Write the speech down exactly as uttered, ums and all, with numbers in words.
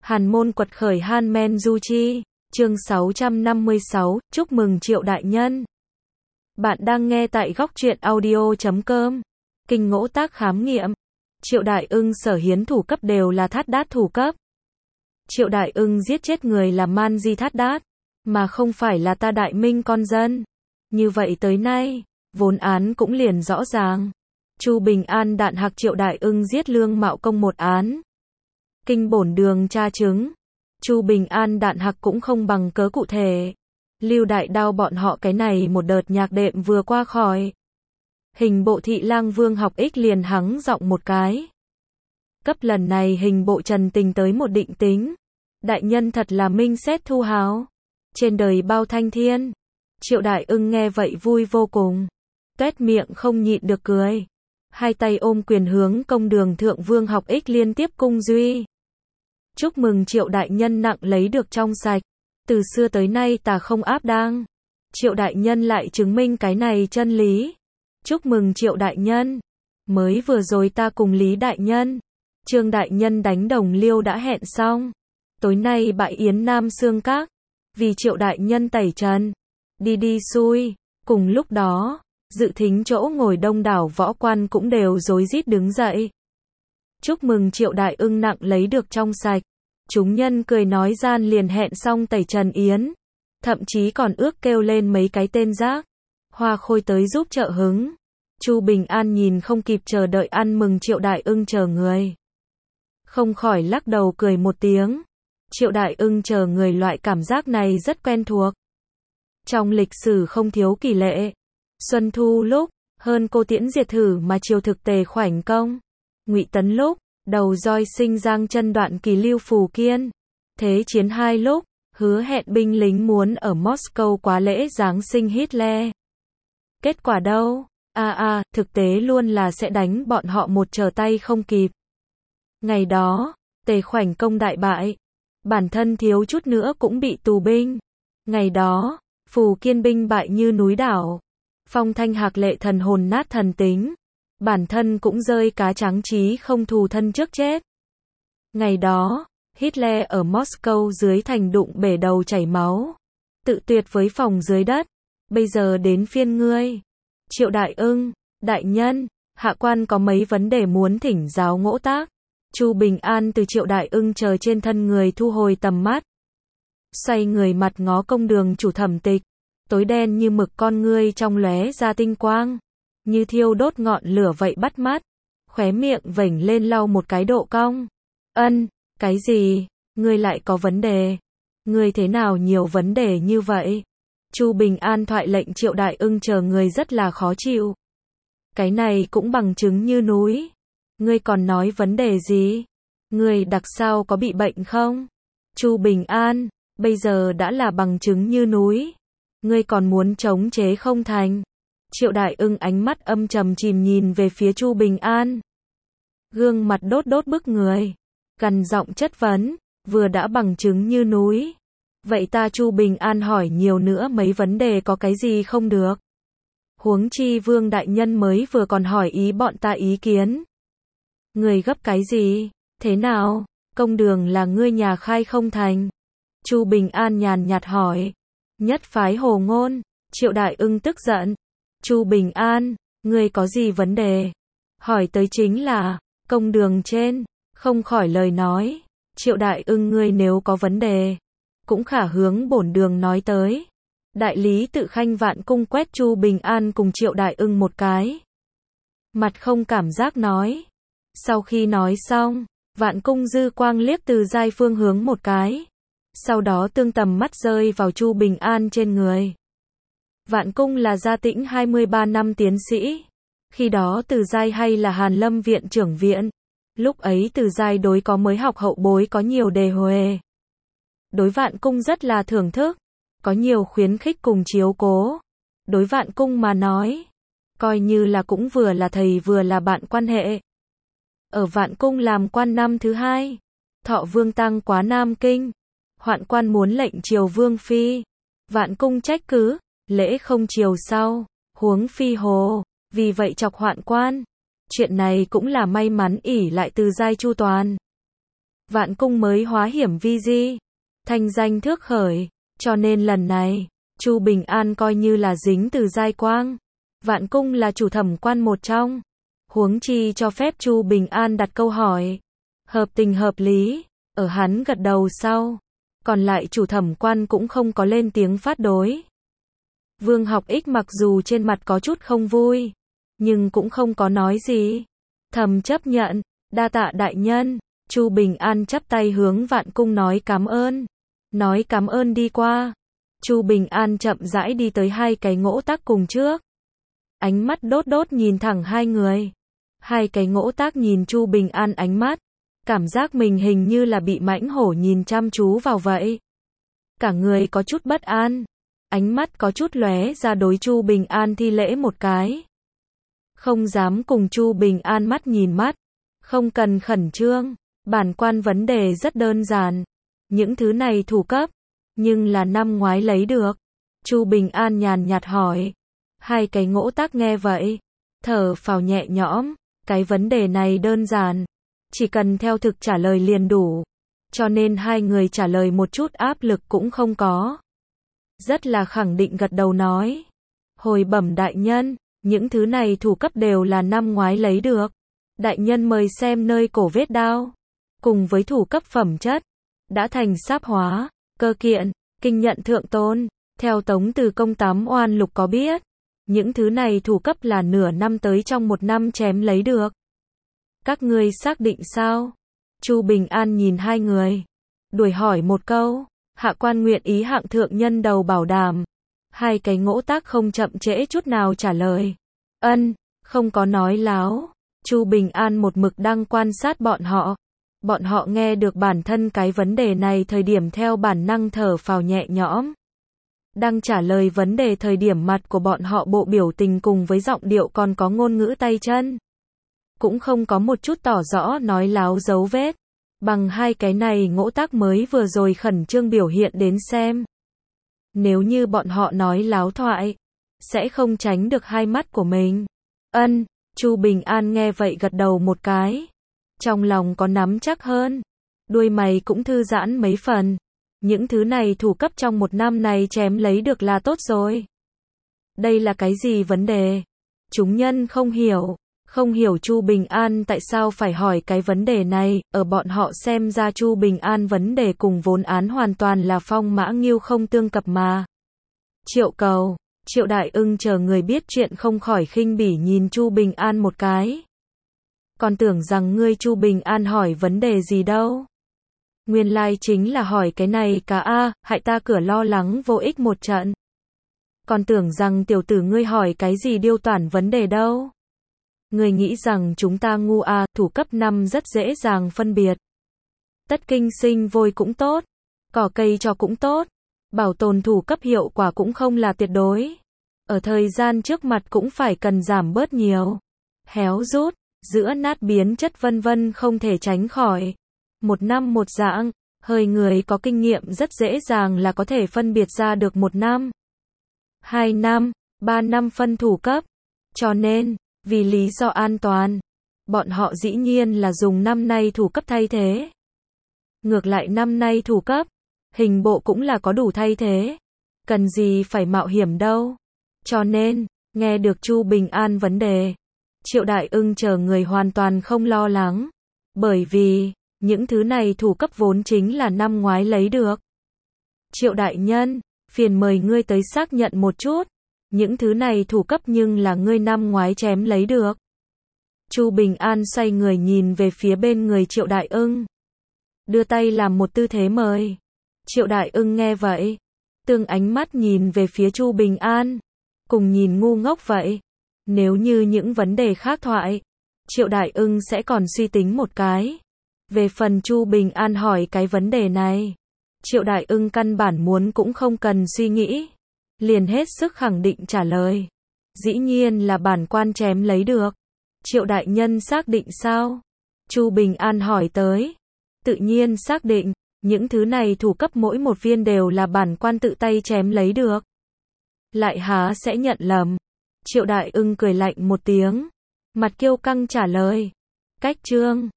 Hàn môn quật khởi Han Men Du Chi, chương sáu trăm năm mươi sáu, chúc mừng Triệu đại nhân. Bạn đang nghe tại góc truyện audio chấm com. Kinh ngỗ tác khám nghiệm. Triệu Đại Ưng Sở Hiến thủ cấp đều là Thát Đát thủ cấp. Triệu Đại Ưng giết chết người là Man Di Thát Đát, mà không phải là ta Đại Minh con dân. Như vậy tới nay, vốn án cũng liền rõ ràng. Chu Bình An đạn hạc Triệu Đại Ưng giết Lương Mạo Công một án. Kinh bổn đường tra chứng, Chu Bình An đạn hạc cũng không bằng cớ cụ thể. Lưu Đại Đao bọn họ cái này một đợt nhạc đệm vừa qua khỏi. Hình bộ thị lang Vương Học Ích liền hắng giọng một cái. Cấp lần này hình bộ Trần Tình tới một định tính. Đại nhân thật là minh xét thu háo. Trên đời bao thanh thiên. Triệu Đại Ưng nghe vậy vui vô cùng. Tuét miệng không nhịn được cười. Hai tay ôm quyền hướng công đường thượng Vương Học Ích liên tiếp cung duy. Chúc mừng Triệu đại nhân nặng lấy được trong sạch. Từ xưa tới nay ta không áp đang. Triệu đại nhân lại chứng minh cái này chân lý. Chúc mừng Triệu đại nhân. Mới vừa rồi ta cùng Lý đại nhân, Trương đại nhân đánh đồng liêu đã hẹn xong. Tối nay bại yến Nam Xương Các. Vì Triệu đại nhân tẩy trần. Đi đi xui. Cùng lúc đó, dự thính chỗ ngồi đông đảo võ quan cũng đều rối rít đứng dậy. Chúc mừng Triệu đại ưng nặng lấy được trong sạch. Chúng nhân cười nói gian liền hẹn xong tẩy trần yến. Thậm chí còn ước kêu lên mấy cái tên giác. Hoa Khôi tới giúp trợ hứng. Chu Bình An nhìn không kịp chờ đợi ăn mừng Triệu đại ưng chờ người. Không khỏi lắc đầu cười một tiếng. Triệu đại ưng chờ người loại cảm giác này rất quen thuộc. Trong lịch sử không thiếu kỳ lệ. Xuân Thu lúc, hơn cô tiễn diệt thử mà triều thực Tề khoảnh công. Ngụy Tấn lúc, đầu roi sinh giang chân đoạn kỳ Lưu Phù Kiên. Thế chiến hai lúc, hứa hẹn binh lính muốn ở Moscow quá lễ Giáng sinh Hitler. Kết quả đâu? À à, thực tế luôn là sẽ đánh bọn họ một trở tay không kịp. Ngày đó, Tề khoảnh công đại bại. Bản thân thiếu chút nữa cũng bị tù binh. Ngày đó, Phù Kiên binh bại như núi đảo. Phong Thanh Hạc lệ thần hồn nát thần tính. Bản thân cũng rơi cá trắng trí không thù thân trước chết. Ngày đó, Hitler ở Moscow dưới thành đụng bể đầu chảy máu. Tự tuyệt với phòng dưới đất. Bây giờ đến phiên ngươi. Triệu đại ưng, đại nhân, hạ quan có mấy vấn đề muốn thỉnh giáo ngỗ tác. Chu Bình An từ Triệu đại ưng chờ trên thân người thu hồi tầm mắt. Xoay người mặt ngó công đường chủ Thẩm Tịch. Tối đen như mực con ngươi trong lóe ra tinh quang. Như thiêu đốt ngọn lửa vậy bắt mắt. Khóe miệng vểnh lên lau một cái độ cong. Ân, cái gì? Ngươi lại có vấn đề? Ngươi thế nào nhiều vấn đề như vậy? Chu Bình An thoại lệnh Triệu đại ưng chờ người rất là khó chịu. Cái này cũng bằng chứng như núi. Ngươi còn nói vấn đề gì? Ngươi đặc sao có bị bệnh không? Chu Bình An, bây giờ đã là bằng chứng như núi. Ngươi còn muốn chống chế không thành? Triệu đại ưng ánh mắt âm trầm chìm nhìn về phía Chu Bình An. Gương mặt đốt đốt bức người. Gằn giọng chất vấn, vừa đã bằng chứng như núi. Vậy ta Chu Bình An hỏi nhiều nữa mấy vấn đề có cái gì không được? Huống chi Vương đại nhân mới vừa còn hỏi ý bọn ta ý kiến. Người gấp cái gì? Thế nào? Công đường là ngươi nhà khai không thành? Chu Bình An nhàn nhạt hỏi. Nhất phái hồ ngôn. Triệu đại ưng tức giận. Chu Bình An, ngươi có gì vấn đề? Hỏi tới chính là, công đường trên, không khỏi lời nói. Triệu đại ưng ngươi nếu có vấn đề, cũng khả hướng bổn đường nói tới. Đại lý tự Khanh Vạn Cung quét Chu Bình An cùng Triệu đại ưng một cái. Mặt không cảm giác nói. Sau khi nói xong, Vạn Cung dư quang liếc từ giai phương hướng một cái. Sau đó tương tầm mắt rơi vào Chu Bình An trên người. Vạn Cung là gia tĩnh hai mươi ba năm tiến sĩ. Khi đó Từ Giai hay là Hàn Lâm viện trưởng viện. Lúc ấy Từ Giai đối có mới học hậu bối có nhiều đề huề. Đối Vạn Cung rất là thưởng thức. Có nhiều khuyến khích cùng chiếu cố. Đối Vạn Cung mà nói. Coi như là cũng vừa là thầy vừa là bạn quan hệ. Ở Vạn Cung làm quan năm thứ hai. Thọ Vương Tăng quá Nam Kinh. Hoạn quan muốn lệnh triều Vương Phi. Vạn Cung trách cứ. Lễ không chiều sau, huống phi hồ, vì vậy chọc hoạn quan. Chuyện này cũng là may mắn ỷ lại Từ giai chu toàn. Vạn cung mới hóa hiểm vi di, thanh danh thước khởi, cho nên lần này, Chu Bình An coi như là dính từ giai quang. Vạn cung là chủ thẩm quan một trong, huống chi cho phép Chu Bình An đặt câu hỏi, hợp tình hợp lý, ở hắn gật đầu sau, còn lại chủ thẩm quan cũng không có lên tiếng phát đối. Vương Học Ích mặc dù trên mặt có chút không vui, nhưng cũng không có nói gì, thầm chấp nhận, đa tạ đại nhân. Chu Bình An chắp tay hướng Vạn cung nói cảm ơn, nói cảm ơn đi qua. Chu Bình An chậm rãi đi tới hai cái ngỗ tác cùng trước, ánh mắt đốt đốt nhìn thẳng hai người. Hai cái ngỗ tác nhìn Chu Bình An ánh mắt, cảm giác mình hình như là bị mãnh hổ nhìn chăm chú vào vậy. Cả người có chút bất an, ánh mắt có chút lóe ra đối Chu Bình An thi lễ một cái. Không dám cùng Chu Bình An mắt nhìn mắt, không cần khẩn trương, bản quan vấn đề rất đơn giản. Những thứ này thủ cấp, nhưng là năm ngoái lấy được. Chu Bình An nhàn nhạt hỏi. Hai cái ngỗ tác nghe vậy, thở phào nhẹ nhõm, cái vấn đề này đơn giản, chỉ cần theo thực trả lời liền đủ, cho nên hai người trả lời một chút áp lực cũng không có. Rất là khẳng định gật đầu nói, hồi bẩm đại nhân, những thứ này thủ cấp đều là năm ngoái lấy được. Đại nhân mời xem nơi cổ vết đao, cùng với thủ cấp phẩm chất, đã thành sáp hóa, cơ kiện, kinh nhận thượng tôn. Theo Tống Từ Công Tám Oan Lục có biết, những thứ này thủ cấp là nửa năm tới trong một năm chém lấy được. Các ngươi xác định sao? Chu Bình An nhìn hai người, đuổi hỏi một câu, hạ quan nguyện ý hạng thượng nhân đầu bảo đảm. Hai cái ngỗ tác không chậm trễ chút nào trả lời. Ân, không có nói láo. Chu Bình An một mực đang quan sát bọn họ. Bọn họ nghe được bản thân cái vấn đề này thời điểm theo bản năng thở phào nhẹ nhõm. Đang trả lời vấn đề thời điểm mặt của bọn họ bộ biểu tình cùng với giọng điệu còn có ngôn ngữ tay chân. Cũng không có một chút tỏ rõ nói láo dấu vết. Bằng hai cái này ngỗ tác mới vừa rồi khẩn trương biểu hiện đến xem. Nếu như bọn họ nói láo thoại, sẽ không tránh được hai mắt của mình. Ân, Chu Bình An nghe vậy gật đầu một cái. Trong lòng có nắm chắc hơn. Đuôi mày cũng thư giãn mấy phần. Những thứ này thủ cấp trong một năm này chém lấy được là tốt rồi. Đây là cái gì vấn đề? Chúng nhân không hiểu. Không hiểu Chu Bình An tại sao phải hỏi cái vấn đề này. Ở bọn họ xem ra Chu Bình An vấn đề cùng vốn án hoàn toàn là phong mã nghiêu không tương cập mà. Triệu Cầu, Triệu Đại Ưng chờ người biết chuyện không khỏi khinh bỉ nhìn Chu Bình An một cái. Còn tưởng rằng ngươi Chu Bình An hỏi vấn đề gì đâu. Nguyên lai chính là hỏi cái này cả a, hại ta cửa lo lắng vô ích một trận. Còn tưởng rằng tiểu tử ngươi hỏi cái gì điêu toản vấn đề đâu. Ngươi nghĩ rằng chúng ta ngu a, thủ cấp năm rất dễ dàng phân biệt. Tất kinh sinh vôi cũng tốt, cỏ cây cho cũng tốt, bảo tồn thủ cấp hiệu quả cũng không là tuyệt đối. Ở thời gian trước mặt cũng phải cần giảm bớt nhiều. Héo rút, giữa nát biến chất vân vân không thể tránh khỏi. Một năm một dạng, hơi người có kinh nghiệm rất dễ dàng là có thể phân biệt ra được một năm, hai năm, ba năm phân thủ cấp. Cho nên, vì lý do an toàn, bọn họ dĩ nhiên là dùng năm nay thủ cấp thay thế. Ngược lại năm nay thủ cấp, hình bộ cũng là có đủ thay thế. Cần gì phải mạo hiểm đâu. Cho nên, nghe được Chu Bình An vấn đề, Triệu Đại Ưng chờ người hoàn toàn không lo lắng. Bởi vì, những thứ này thủ cấp vốn chính là năm ngoái lấy được. Triệu đại nhân, phiền mời ngươi tới xác nhận một chút. Những thứ này thủ cấp nhưng là ngươi năm ngoái chém lấy được. Chu Bình An xoay người nhìn về phía bên người Triệu Đại Ưng. Đưa tay làm một tư thế mời. Triệu Đại Ưng nghe vậy. Tương ánh mắt nhìn về phía Chu Bình An. Cùng nhìn ngu ngốc vậy. Nếu như những vấn đề khác thoại, Triệu Đại Ưng sẽ còn suy tính một cái. Về phần Chu Bình An hỏi cái vấn đề này, Triệu Đại Ưng căn bản muốn cũng không cần suy nghĩ, liền hết sức khẳng định trả lời. Dĩ nhiên là bản quan chém lấy được. Triệu đại nhân xác định sao? Chu Bình An hỏi tới. Tự nhiên xác định, những thứ này thủ cấp mỗi một viên đều là bản quan tự tay chém lấy được. Lại há sẽ nhận lầm? Triệu Đại Ưng cười lạnh một tiếng, mặt kiêu căng trả lời. Cách chương